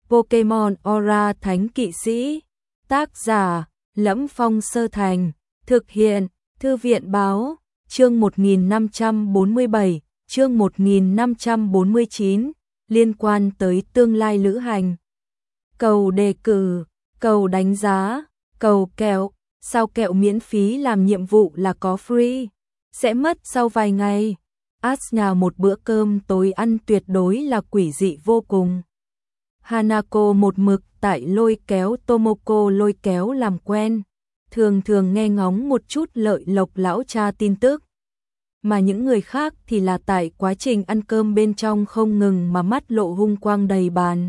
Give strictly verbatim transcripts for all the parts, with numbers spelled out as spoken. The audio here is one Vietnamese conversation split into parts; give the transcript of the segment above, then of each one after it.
Pokemon Aura Thánh Kỵ Sĩ. Tác giả: Lẫm Phong Sơ Thành. Thực hiện: Thư viện báo. Chương một nghìn năm trăm bốn mươi bảy, chương một nghìn năm trăm bốn mươi chín, liên quan tới tương lai lữ hành. Cầu đề cử, cầu đánh giá, cầu kẹo, sao kẹo miễn phí làm nhiệm vụ là có free, sẽ mất sau vài ngày. As nhà một bữa cơm tối ăn tuyệt đối là quỷ dị vô cùng. Hanako một mực tại lôi kéo Tomoko lôi kéo làm quen, thường thường nghe ngóng một chút lợi lộc lão cha tin tức. Mà những người khác thì là tại quá trình ăn cơm bên trong không ngừng mà mắt lộ hung quang đầy bàn.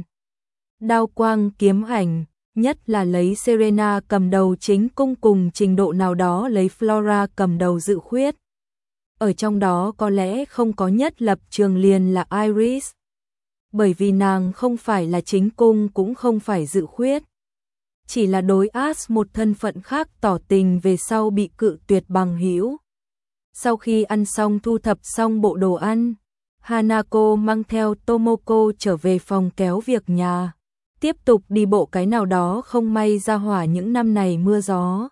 Đao quang kiếm ảnh, nhất là lấy Serena cầm đầu chính cung cùng trình độ nào đó lấy Flora cầm đầu dự khuyết. Ở trong đó có lẽ không có nhất lập trường liền là Iris. Bởi vì nàng không phải là chính cung cũng không phải dự khuyết. Chỉ là đối As một thân phận khác tỏ tình về sau bị cự tuyệt bằng hữu. Sau khi ăn xong thu thập xong bộ đồ ăn, Hanako mang theo Tomoko trở về phòng kéo việc nhà, tiếp tục đi bộ cái nào đó không may ra hỏa những năm này mưa gió.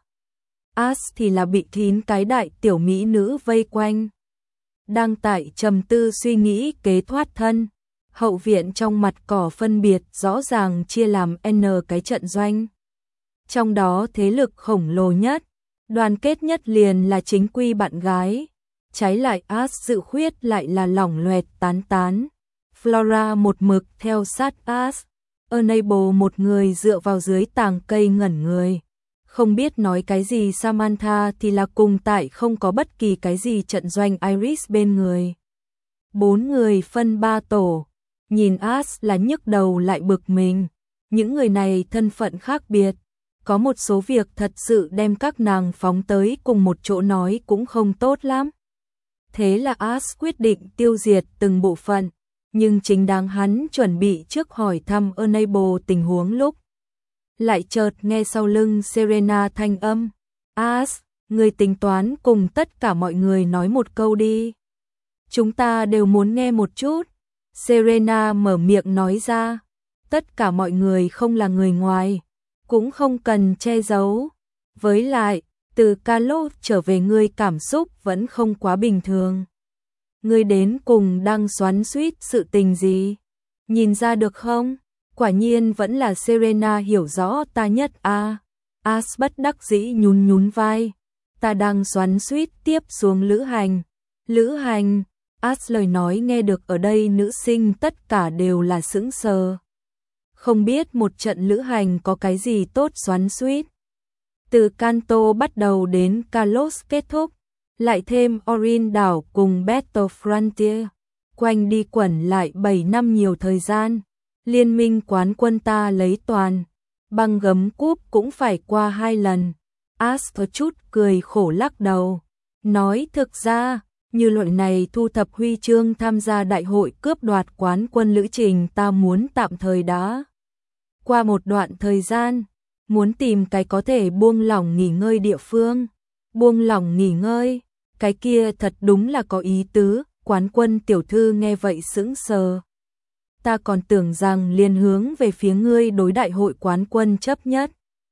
As thì là bị thín cái đại tiểu mỹ nữ vây quanh. Đang tại trầm tư suy nghĩ kế thoát thân, hậu viện trong mặt cỏ phân biệt rõ ràng chia làm N cái trận doanh. Trong đó thế lực khổng lồ nhất, đoàn kết nhất liền là chính quy bạn gái, trái lại As dự khuyết lại là lỏng loẹt tán tán. Flora một mực theo sát As, Enable một người dựa vào dưới tàng cây ngẩn người. Không biết nói cái gì. Samantha thì là cùng tại không có bất kỳ cái gì trận doanh Iris bên người. Bốn người phân ba tổ, nhìn As là nhức đầu lại bực mình. Những người này thân phận khác biệt, có một số việc thật sự đem các nàng phóng tới cùng một chỗ nói cũng không tốt lắm. Thế là As quyết định tiêu diệt từng bộ phận, nhưng chính đáng hắn chuẩn bị trước hỏi thăm Enable tình huống lúc, lại chợt nghe sau lưng Serena thanh âm. As, người tính toán cùng tất cả mọi người nói một câu đi. Chúng ta đều muốn nghe một chút. Serena mở miệng nói ra. Tất cả mọi người không là người ngoài, cũng không cần che giấu. Với lại, từ Carlos trở về ngươi cảm xúc vẫn không quá bình thường. Ngươi đến cùng đang xoắn xuýt sự tình gì? Nhìn ra được không? Quả nhiên vẫn là Serena hiểu rõ ta nhất a. À, As bất đắc dĩ nhún nhún vai. Ta đang xoắn xuýt tiếp xuống lữ hành. Lữ hành? As lời nói nghe được ở đây nữ sinh tất cả đều là sững sờ. Không biết một trận lữ hành có cái gì tốt xoắn xuýt. Từ Kanto bắt đầu đến Kalos kết thúc, lại thêm Orin đảo cùng Battle Frontier, quanh đi quẩn lại bảy năm nhiều thời gian. Liên minh quán quân ta lấy toàn, băng gấm cúp cũng phải qua hai lần. As có chút cười khổ lắc đầu, nói thực ra, như loại này thu thập huy chương tham gia đại hội cướp đoạt quán quân lữ trình ta muốn tạm thời đã. Qua một đoạn thời gian, muốn tìm cái có thể buông lỏng nghỉ ngơi địa phương. Buông lỏng nghỉ ngơi, cái kia thật đúng là có ý tứ. Quán quân tiểu thư nghe vậy sững sờ. Ta còn tưởng rằng liên hướng về phía ngươi đối đại hội quán quân chấp nhất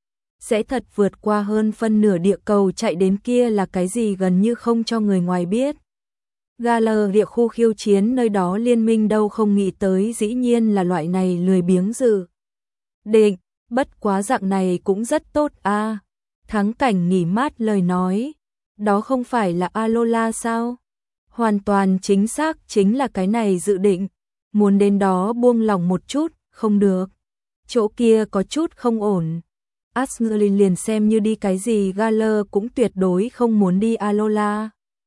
sẽ thật vượt qua hơn phân nửa địa cầu chạy đến kia là cái gì gần như không cho người ngoài biết. Gala địa khu khiêu chiến nơi đó liên minh đâu không nghĩ tới dĩ nhiên là loại này lười biếng dự định, bất quá dạng này cũng rất tốt a. À, thắng cảnh nghỉ mát lời nói, đó không phải là Alola sao? Hoàn toàn chính xác chính là cái này dự định. Muốn đến đó buông lòng một chút, không được. Chỗ kia có chút không ổn. Asngelin liền xem như đi cái gì Gala cũng tuyệt đối không muốn đi Alola.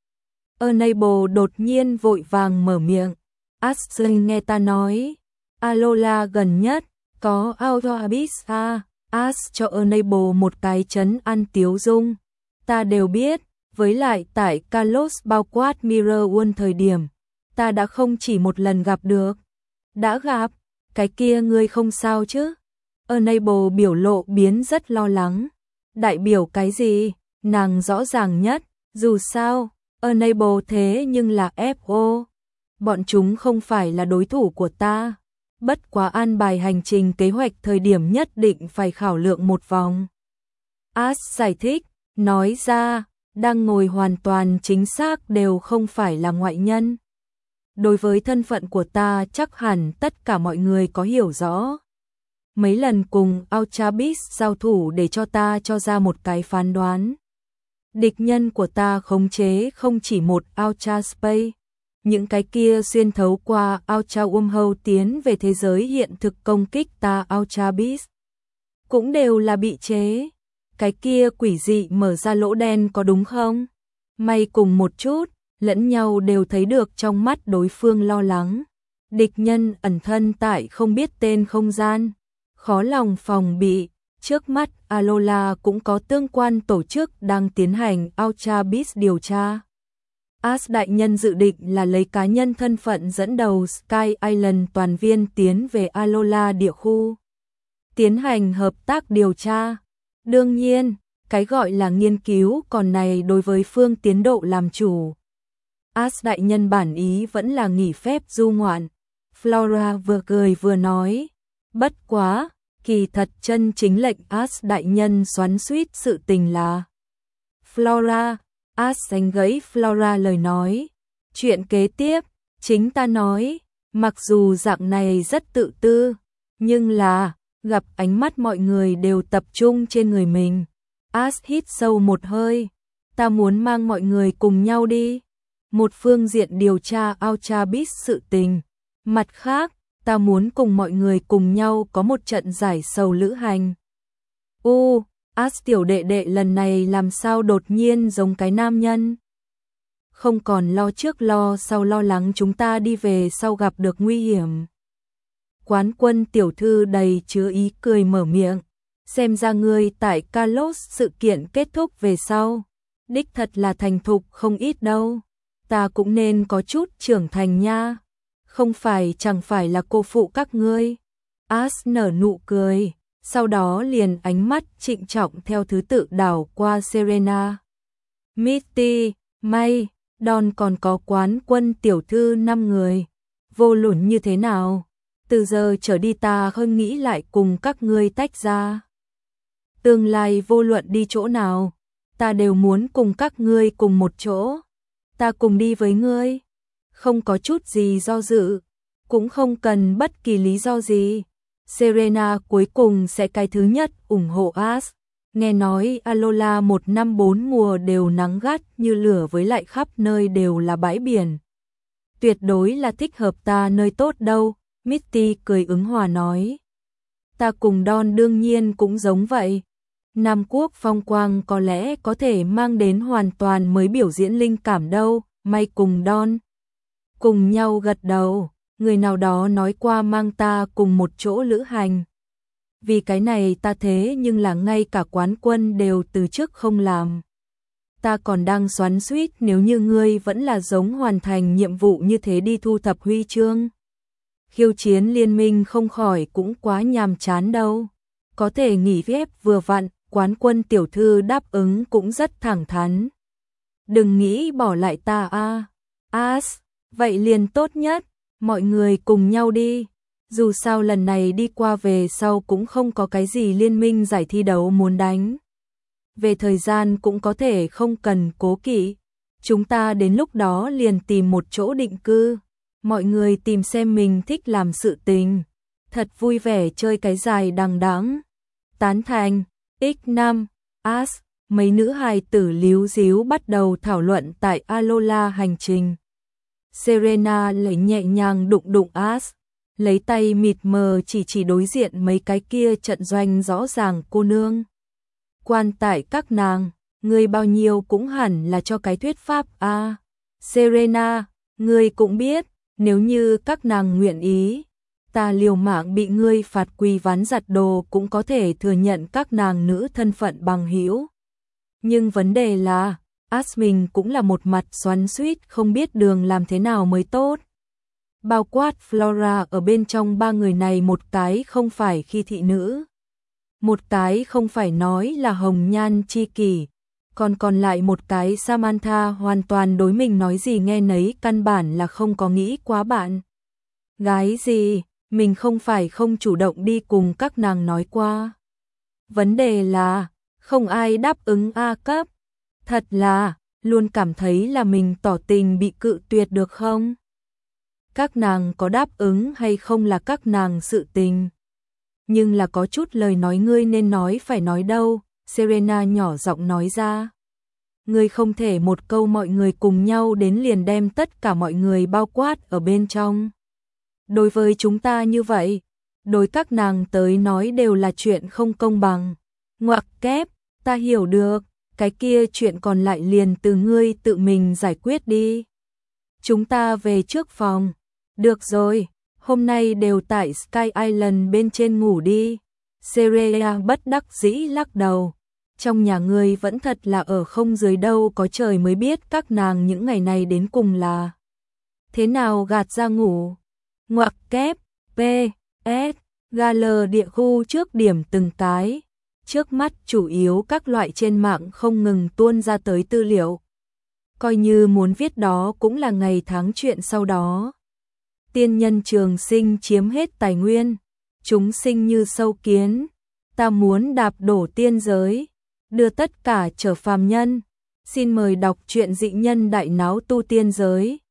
Enable đột nhiên vội vàng mở miệng. Asngelin nghe ta nói. Alola gần nhất, có Auto Abyss à. As cho Enable một cái chấn ăn tiếu dung. Ta đều biết, với lại tại Kalos bao quát Mirror World thời điểm. Ta đã không chỉ một lần gặp được. Đã gặp, cái kia ngươi không sao chứ? Enable biểu lộ biến rất lo lắng. Đại biểu cái gì? Nàng rõ ràng nhất, dù sao, Enable thế nhưng là ép ô. Bọn chúng không phải là đối thủ của ta. Bất quá an bài hành trình kế hoạch thời điểm nhất định phải khảo lượng một vòng. As giải thích, nói ra, đang ngồi hoàn toàn chính xác đều không phải là ngoại nhân. Đối với thân phận của ta chắc hẳn tất cả mọi người có hiểu rõ. Mấy lần cùng Ultrabis giao thủ để cho ta cho ra một cái phán đoán. Địch nhân của ta khống chế không chỉ một Ultra Space, những cái kia xuyên thấu qua Ultra Wormhole tiến về thế giới hiện thực công kích ta Ultrabis. Cũng đều là bị chế. Cái kia quỷ dị mở ra lỗ đen có đúng không? May cùng một chút, lẫn nhau đều thấy được trong mắt đối phương lo lắng. Địch nhân ẩn thân tại không biết tên không gian, khó lòng phòng bị. Trước mắt Alola cũng có tương quan tổ chức đang tiến hành Ultrabis điều tra. As đại nhân dự định là lấy cá nhân thân phận dẫn đầu Sky Island toàn viên tiến về Alola địa khu, tiến hành hợp tác điều tra. Đương nhiên, cái gọi là nghiên cứu còn này đối với phương tiến độ làm chủ. As đại nhân bản ý vẫn là nghỉ phép du ngoạn. Flora vừa cười vừa nói, bất quá, kỳ thật chân chính lệnh As đại nhân xoắn xuýt sự tình là. Flora, As đánh gãy Flora lời nói, chuyện kế tiếp, chính ta nói, mặc dù dạng này rất tự tư, nhưng là, gặp ánh mắt mọi người đều tập trung trên người mình. As hít sâu một hơi, ta muốn mang mọi người cùng nhau đi. Một phương diện điều tra Ultrabis sự tình, mặt khác, ta muốn cùng mọi người cùng nhau có một trận giải sầu lữ hành. U, As tiểu đệ đệ lần này làm sao đột nhiên giống cái nam nhân. Không còn lo trước lo sau lo lắng chúng ta đi về sau gặp được nguy hiểm. Quán Quân tiểu thư đầy chứa ý cười mở miệng, xem ra ngươi tại Kalos sự kiện kết thúc về sau, đích thật là thành thục không ít đâu, ta cũng nên có chút trưởng thành nha, không phải chẳng phải là cô phụ các ngươi. As nở nụ cười, sau đó liền ánh mắt trịnh trọng theo thứ tự đảo qua Serena, Misty, May, Don còn có Quán Quân tiểu thư năm người, vô luận như thế nào. Từ giờ trở đi ta hơn nghĩ lại cùng các ngươi tách ra. Tương lai vô luận đi chỗ nào, ta đều muốn cùng các ngươi cùng một chỗ. Ta cùng đi với ngươi, không có chút gì do dự, cũng không cần bất kỳ lý do gì. Serena cuối cùng sẽ cái thứ nhất ủng hộ As. Nghe nói Alola một năm bốn mùa đều nắng gắt như lửa với lại khắp nơi đều là bãi biển. Tuyệt đối là thích hợp ta nơi tốt đâu. Misty cười ứng hòa nói. Ta cùng Don đương nhiên cũng giống vậy. Nam Quốc phong quang có lẽ có thể mang đến hoàn toàn mới biểu diễn linh cảm đâu. May cùng Don cùng nhau gật đầu. Người nào đó nói qua mang ta cùng một chỗ lữ hành. Vì cái này ta thế nhưng là ngay cả Quán Quân đều từ chức không làm. Ta còn đang xoắn xuýt nếu như ngươi vẫn là giống hoàn thành nhiệm vụ như thế đi thu thập huy chương. Khiêu chiến liên minh không khỏi cũng quá nhàm chán đâu. Có thể nghỉ phép vừa vặn, Quán Quân tiểu thư đáp ứng cũng rất thẳng thắn. Đừng nghĩ bỏ lại ta a. As, vậy liền tốt nhất, mọi người cùng nhau đi. Dù sao lần này đi qua về sau cũng không có cái gì liên minh giải thi đấu muốn đánh. Về thời gian cũng có thể không cần cố kỵ. Chúng ta đến lúc đó liền tìm một chỗ định cư. Mọi người tìm xem mình thích làm sự tình. Thật vui vẻ chơi cái dài đằng đẵng. Tán thành. X năm. As. Mấy nữ hài tử líu díu bắt đầu thảo luận tại Alola hành trình. Serena lấy nhẹ nhàng đụng đụng As. Lấy tay mịt mờ chỉ chỉ đối diện mấy cái kia trận doanh rõ ràng cô nương. Quan tại các nàng, người bao nhiêu cũng hẳn là cho cái thuyết pháp a. À, Serena, ngươi cũng biết, nếu như các nàng nguyện ý, ta liều mạng bị ngươi phạt quỳ ván giặt đồ cũng có thể thừa nhận các nàng nữ thân phận bằng hữu. Nhưng vấn đề là, As mình cũng là một mặt xoắn xuýt không biết đường làm thế nào mới tốt. Bao quát Flora ở bên trong ba người này một cái không phải khi thị nữ. Một cái không phải nói là hồng nhan chi kỷ, còn còn lại một cái Samantha hoàn toàn đối mình nói gì nghe nấy căn bản là không có nghĩ quá bạn. Gái gì, mình không phải không chủ động đi cùng các nàng nói qua. Vấn đề là, không ai đáp ứng A cấp. Thật là, luôn cảm thấy là mình tỏ tình bị cự tuyệt được không? Các nàng có đáp ứng hay không là các nàng sự tình. Nhưng là có chút lời nói ngươi nên nói phải nói đâu, Serena nhỏ giọng nói ra. Ngươi không thể một câu mọi người cùng nhau đến liền đem tất cả mọi người bao quát ở bên trong. Đối với chúng ta như vậy, đối các nàng tới nói đều là chuyện không công bằng. Ngoặc kép, ta hiểu được, cái kia chuyện còn lại liền từ ngươi tự mình giải quyết đi. Chúng ta về trước phòng. Được rồi, hôm nay đều tại Sky Island bên trên ngủ đi. Serena bất đắc dĩ lắc đầu. Trong nhà ngươi vẫn thật là ở không dưới đâu, có trời mới biết các nàng những ngày này đến cùng là thế nào gạt ra ngủ. Ngoặc kép, P, S, Gal địa khu trước điểm từng cái. Trước mắt chủ yếu các loại trên mạng không ngừng tuôn ra tới tư liệu. Coi như muốn viết đó cũng là ngày tháng chuyện sau đó. Tiên nhân trường sinh chiếm hết tài nguyên, chúng sinh như sâu kiến, ta muốn đạp đổ tiên giới, đưa tất cả trở phàm nhân. Xin mời đọc truyện Dị Nhân Đại Náo Tu Tiên Giới.